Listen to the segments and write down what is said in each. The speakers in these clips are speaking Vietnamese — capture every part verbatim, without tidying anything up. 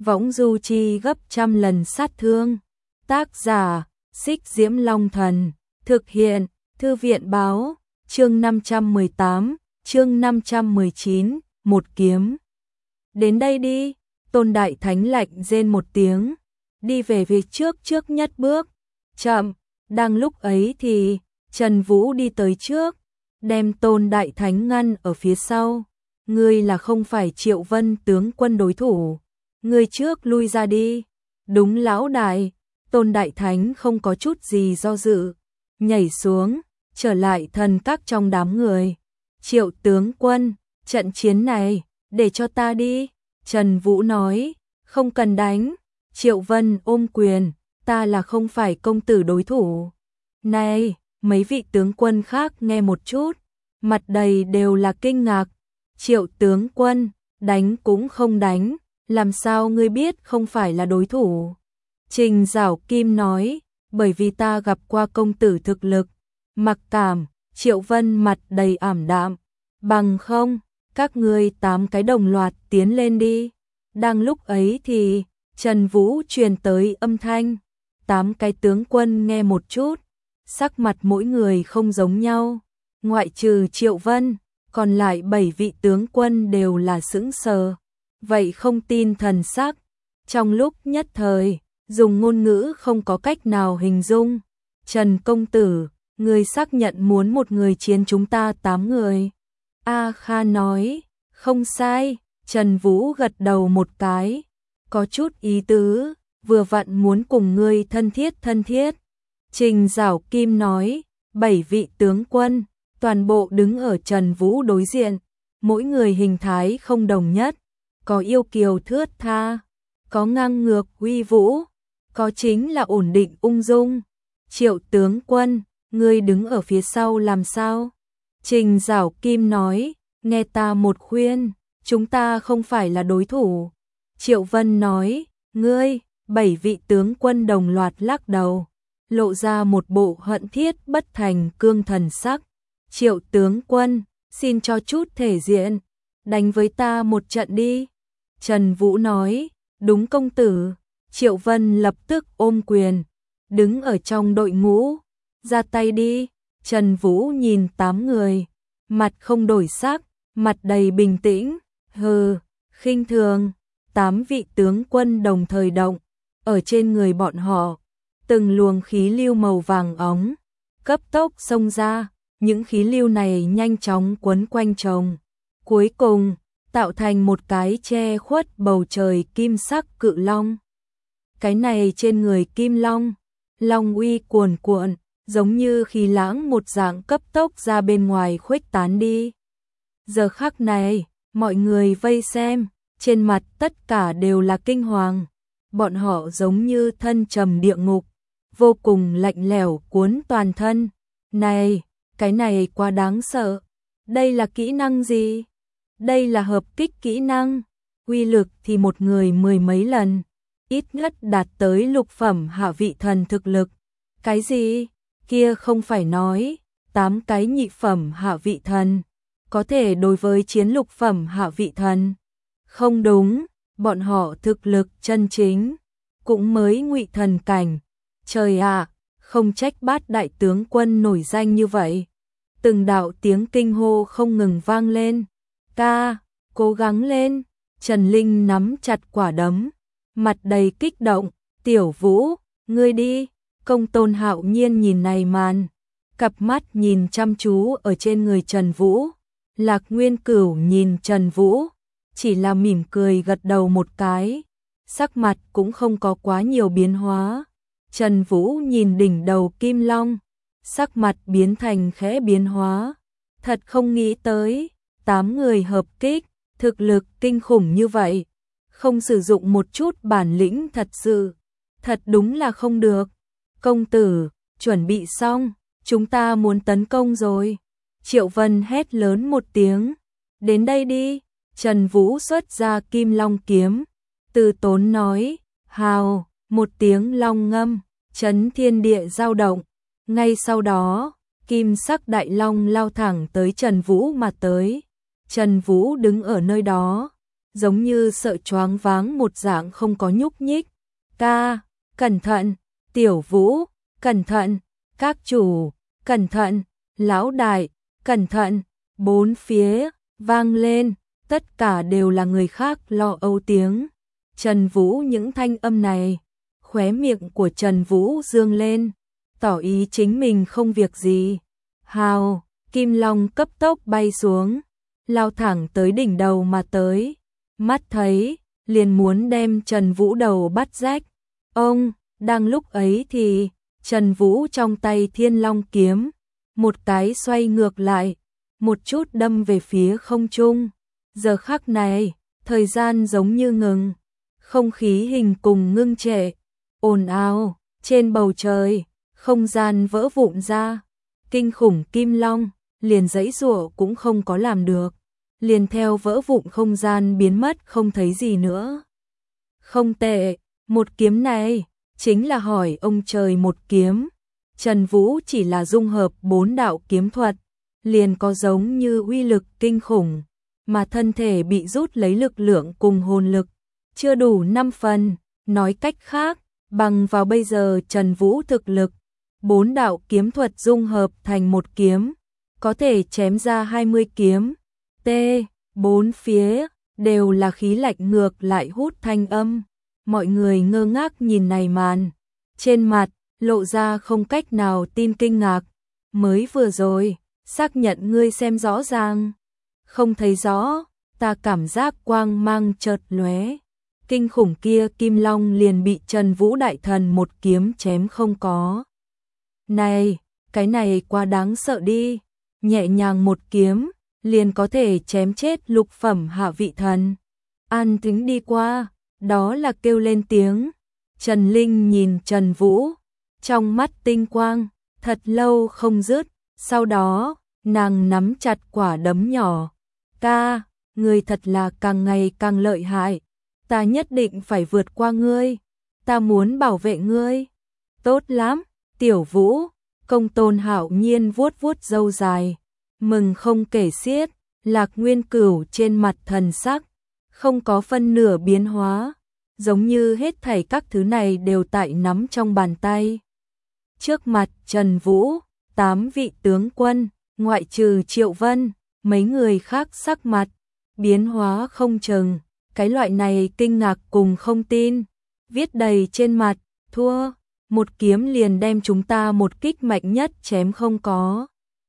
võng du chi gấp trăm lần sát thương. Tác giả, Xích Diễm Long Thần, thực hiện, Thư viện báo, chương năm trăm mười tám, chương năm trăm mười chín, một kiếm. Đến đây đi, Tôn Đại Thánh lạnh rên một tiếng, đi về phía trước trước nhất bước. Chậm, đang lúc ấy thì Trần Vũ đi tới trước, đem Tôn Đại Thánh ngăn ở phía sau. Ngươi là không phải Triệu Vân tướng quân đối thủ, ngươi trước lui ra đi. Đúng lão đại. Tôn Đại Thánh không có chút gì do dự, nhảy xuống, trở lại thần các trong đám người. Triệu tướng quân, trận chiến này, để cho ta đi. Trần Vũ nói, không cần đánh. Triệu Vân ôm quyền, ta là không phải công tử đối thủ. Này, mấy vị tướng quân khác nghe một chút, mặt đầy đều là kinh ngạc. Triệu tướng quân, đánh cũng không đánh, làm sao ngươi biết không phải là đối thủ? Trình Giảo Kim nói, bởi vì ta gặp qua công tử thực lực. Mặc Cảm, Triệu Vân mặt đầy ảm đạm, bằng không, các ngươi tám cái đồng loạt tiến lên đi. Đang lúc ấy thì Trần Vũ truyền tới âm thanh, tám cái tướng quân nghe một chút, sắc mặt mỗi người không giống nhau, ngoại trừ Triệu Vân, còn lại bảy vị tướng quân đều là sững sờ, vậy không tin thần sắc. Trong lúc nhất thời, dùng ngôn ngữ không có cách nào hình dung. Trần công tử, người xác nhận muốn một người chiến chúng ta tám người. A Kha nói, không sai. Trần Vũ gật đầu một cái, có chút ý tứ, vừa vặn muốn cùng ngươi thân thiết thân thiết. Trình Giảo Kim nói, bảy vị tướng quân, toàn bộ đứng ở Trần Vũ đối diện, mỗi người hình thái không đồng nhất, có yêu kiều thướt tha, có ngang ngược uy vũ, có chính là ổn định ung dung. Triệu tướng quân, ngươi đứng ở phía sau làm sao? Trình Giảo Kim nói, nghe ta một khuyên, chúng ta không phải là đối thủ. Triệu Vân nói, ngươi, bảy vị tướng quân đồng loạt lắc đầu, lộ ra một bộ hận thiết bất thành cương thần sắc. Triệu tướng quân, xin cho chút thể diện, đánh với ta một trận đi. Trần Vũ nói, đúng công tử. Triệu Vân lập tức ôm quyền, đứng ở trong đội ngũ, ra tay đi. Trần Vũ nhìn tám người, mặt không đổi sắc, mặt đầy bình tĩnh, hừ, khinh thường. Tám vị tướng quân đồng thời động, ở trên người bọn họ, từng luồng khí lưu màu vàng óng, cấp tốc xông ra, những khí lưu này nhanh chóng quấn quanh chồng. Cuối cùng, tạo thành một cái che khuất bầu trời kim sắc cự long. Cái này trên người kim long, long uy cuồn cuộn, giống như khí lãng một dạng cấp tốc ra bên ngoài khuếch tán đi. Giờ khắc này, mọi người vây xem, trên mặt tất cả đều là kinh hoàng. Bọn họ giống như thân trầm địa ngục, vô cùng lạnh lẽo cuốn toàn thân. Này, cái này quá đáng sợ. Đây là kỹ năng gì? Đây là hợp kích kỹ năng. Uy lực thì một người mười mấy lần, ít nhất đạt tới lục phẩm hạ vị thần thực lực. Cái gì? Kia không phải nói, tám cái nhị phẩm hạ vị thần, có thể đối với chiến lục phẩm hạ vị thần. Không đúng, bọn họ thực lực chân chính, cũng mới ngụy thần cảnh. Trời ạ, không trách Bát đại tướng quân nổi danh như vậy. Từng đạo tiếng kinh hô không ngừng vang lên. Ca, cố gắng lên. Trần Linh nắm chặt quả đấm, mặt đầy kích động. Tiểu Vũ, ngươi đi. Công Tôn Hạo Nhiên nhìn này màn, cặp mắt nhìn chăm chú ở trên người Trần Vũ. Lạc Nguyên Cửu nhìn Trần Vũ, chỉ là mỉm cười gật đầu một cái, sắc mặt cũng không có quá nhiều biến hóa. Trần Vũ nhìn đỉnh đầu Kim Long, sắc mặt biến thành khẽ biến hóa. Thật không nghĩ tới, tám người hợp kích, thực lực kinh khủng như vậy, không sử dụng một chút bản lĩnh thật sự, thật đúng là không được. Công tử, chuẩn bị xong, chúng ta muốn tấn công rồi. Triệu Vân hét lớn một tiếng, đến đây đi. Trần Vũ xuất ra Kim Long kiếm, từ tốn nói, hào, một tiếng long ngâm, chấn thiên địa dao động. Ngay sau đó, kim sắc đại long lao thẳng tới Trần Vũ mà tới. Trần Vũ đứng ở nơi đó, giống như sợ choáng váng một dạng không có nhúc nhích. Ca, cẩn thận, Tiểu Vũ, cẩn thận, các chủ, cẩn thận, lão đại, cẩn thận, bốn phía, vang lên, tất cả đều là người khác lo âu tiếng. Trần Vũ những thanh âm này, khóe miệng của Trần Vũ dương lên, tỏ ý chính mình không việc gì. Hào, Kim Long cấp tốc bay xuống, lao thẳng tới đỉnh đầu mà tới. Mắt thấy, liền muốn đem Trần Vũ đầu bắt rách. Ông, đang lúc ấy thì, Trần Vũ trong tay Thiên Long kiếm, một cái xoay ngược lại, một chút đâm về phía không trung. Giờ khắc này, thời gian giống như ngừng, không khí hình cùng ngưng trệ, ồn ào, trên bầu trời, không gian vỡ vụn ra. Kinh khủng Kim Long, liền giãy giụa cũng không có làm được, liền theo vỡ vụn không gian biến mất không thấy gì nữa. Không tệ, một kiếm này, chính là hỏi ông trời một kiếm. Trần Vũ chỉ là dung hợp bốn đạo kiếm thuật, liền có giống như uy lực kinh khủng, mà thân thể bị rút lấy lực lượng cùng hồn lực, chưa đủ năm phần, nói cách khác, bằng vào bây giờ Trần Vũ thực lực, bốn đạo kiếm thuật dung hợp thành một kiếm, có thể chém ra hai mươi kiếm. T, bốn phía, đều là khí lạnh ngược lại hút thanh âm. Mọi người ngơ ngác nhìn này màn, trên mặt, lộ ra không cách nào tin kinh ngạc. Mới vừa rồi, xác nhận ngươi xem rõ ràng. Không thấy rõ, ta cảm giác quang mang chợt lóe. Kinh khủng kia Kim Long liền bị Trần Vũ đại thần một kiếm chém không có. Này, cái này quá đáng sợ đi. Nhẹ nhàng một kiếm, liền có thể chém chết lục phẩm hạ vị thần. An tính đi qua, đó là kêu lên tiếng. Trần Linh nhìn Trần Vũ, trong mắt tinh quang, thật lâu không dứt. Sau đó, nàng nắm chặt quả đấm nhỏ. Ca, ngươi thật là càng ngày càng lợi hại. Ta nhất định phải vượt qua ngươi. Ta muốn bảo vệ ngươi. Tốt lắm, Tiểu Vũ. Công Tôn hạo nhiên vuốt vuốt râu dài, mừng không kể xiết. Lạc Nguyên Cửu trên mặt thần sắc, không có phân nửa biến hóa, giống như hết thảy các thứ này đều tại nắm trong bàn tay. Trước mặt Trần Vũ, tám vị tướng quân, ngoại trừ Triệu Vân, mấy người khác sắc mặt, biến hóa không chừng, cái loại này kinh ngạc cùng không tin, viết đầy trên mặt, thua, một kiếm liền đem chúng ta một kích mạnh nhất chém không có.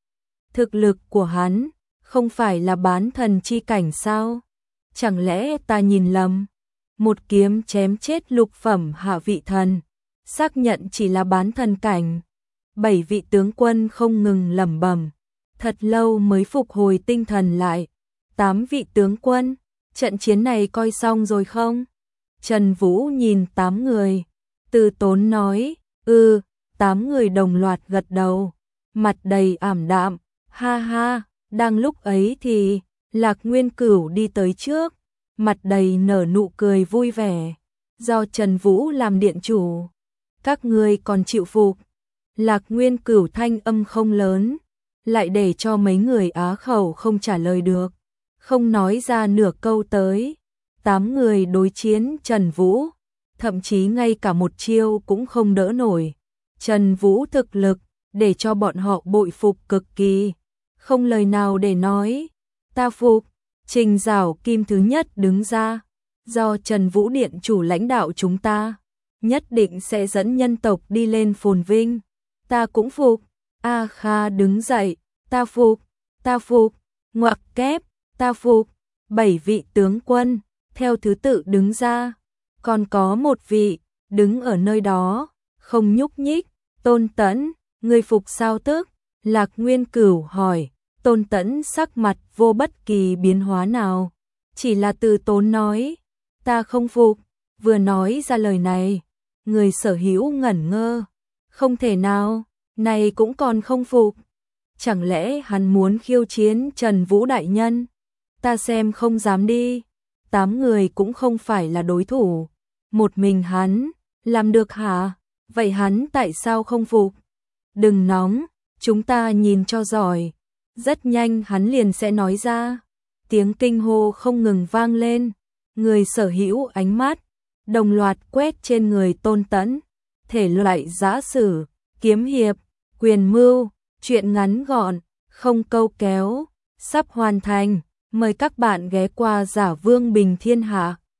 Thực lực của hắn, không phải là bán thần chi cảnh sao? Chẳng lẽ ta nhìn lầm? Một kiếm chém chết lục phẩm hạ vị thần, xác nhận chỉ là bán thần cảnh. Bảy vị tướng quân không ngừng lẩm bẩm, thật lâu mới phục hồi tinh thần lại. Tám vị tướng quân, trận chiến này coi xong rồi không? Trần Vũ nhìn tám người, từ tốn nói, ừ, tám người đồng loạt gật đầu, mặt đầy ảm đạm, ha ha. Đang lúc ấy thì, Lạc Nguyên Cửu đi tới trước, mặt đầy nở nụ cười vui vẻ, do Trần Vũ làm điện chủ. Các ngươi còn chịu phục. Lạc Nguyên Cửu thanh âm không lớn, lại để cho mấy người á khẩu không trả lời được, không nói ra nửa câu tới. Tám người đối chiến Trần Vũ, thậm chí ngay cả một chiêu cũng không đỡ nổi. Trần Vũ thực lực, để cho bọn họ bội phục cực kỳ. Không lời nào để nói, ta phục. Trình Giảo Kim thứ nhất đứng ra, do Trần Vũ điện chủ lãnh đạo chúng ta, nhất định sẽ dẫn nhân tộc đi lên phồn vinh. Ta cũng phục. A Kha đứng dậy, ta phục, ta phục. Ngoặc kép, ta phục. Bảy vị tướng quân, theo thứ tự đứng ra, còn có một vị, đứng ở nơi đó, không nhúc nhích. Tôn Tẫn, ngươi phục sao tức? Lạc Nguyên Cửu hỏi. Tôn Tẫn sắc mặt vô bất kỳ biến hóa nào, chỉ là từ tốn nói, ta không phục. Vừa nói ra lời này, người sở hữu ngẩn ngơ, không thể nào, này cũng còn không phục. Chẳng lẽ hắn muốn khiêu chiến Trần Vũ đại nhân? Ta xem không dám đi. Tám người cũng không phải là đối thủ, một mình hắn, làm được hả? Vậy hắn tại sao không phục? Đừng nóng, chúng ta nhìn cho giỏi. Rất nhanh hắn liền sẽ nói ra. Tiếng kinh hô không ngừng vang lên, người sở hữu ánh mắt đồng loạt quét trên người Tôn Tẫn. Thể loại giã sử, kiếm hiệp, quyền mưu, truyện ngắn gọn, không câu kéo, sắp hoàn thành. Mời các bạn ghé qua Giả Vương Bình Thiên Hạ.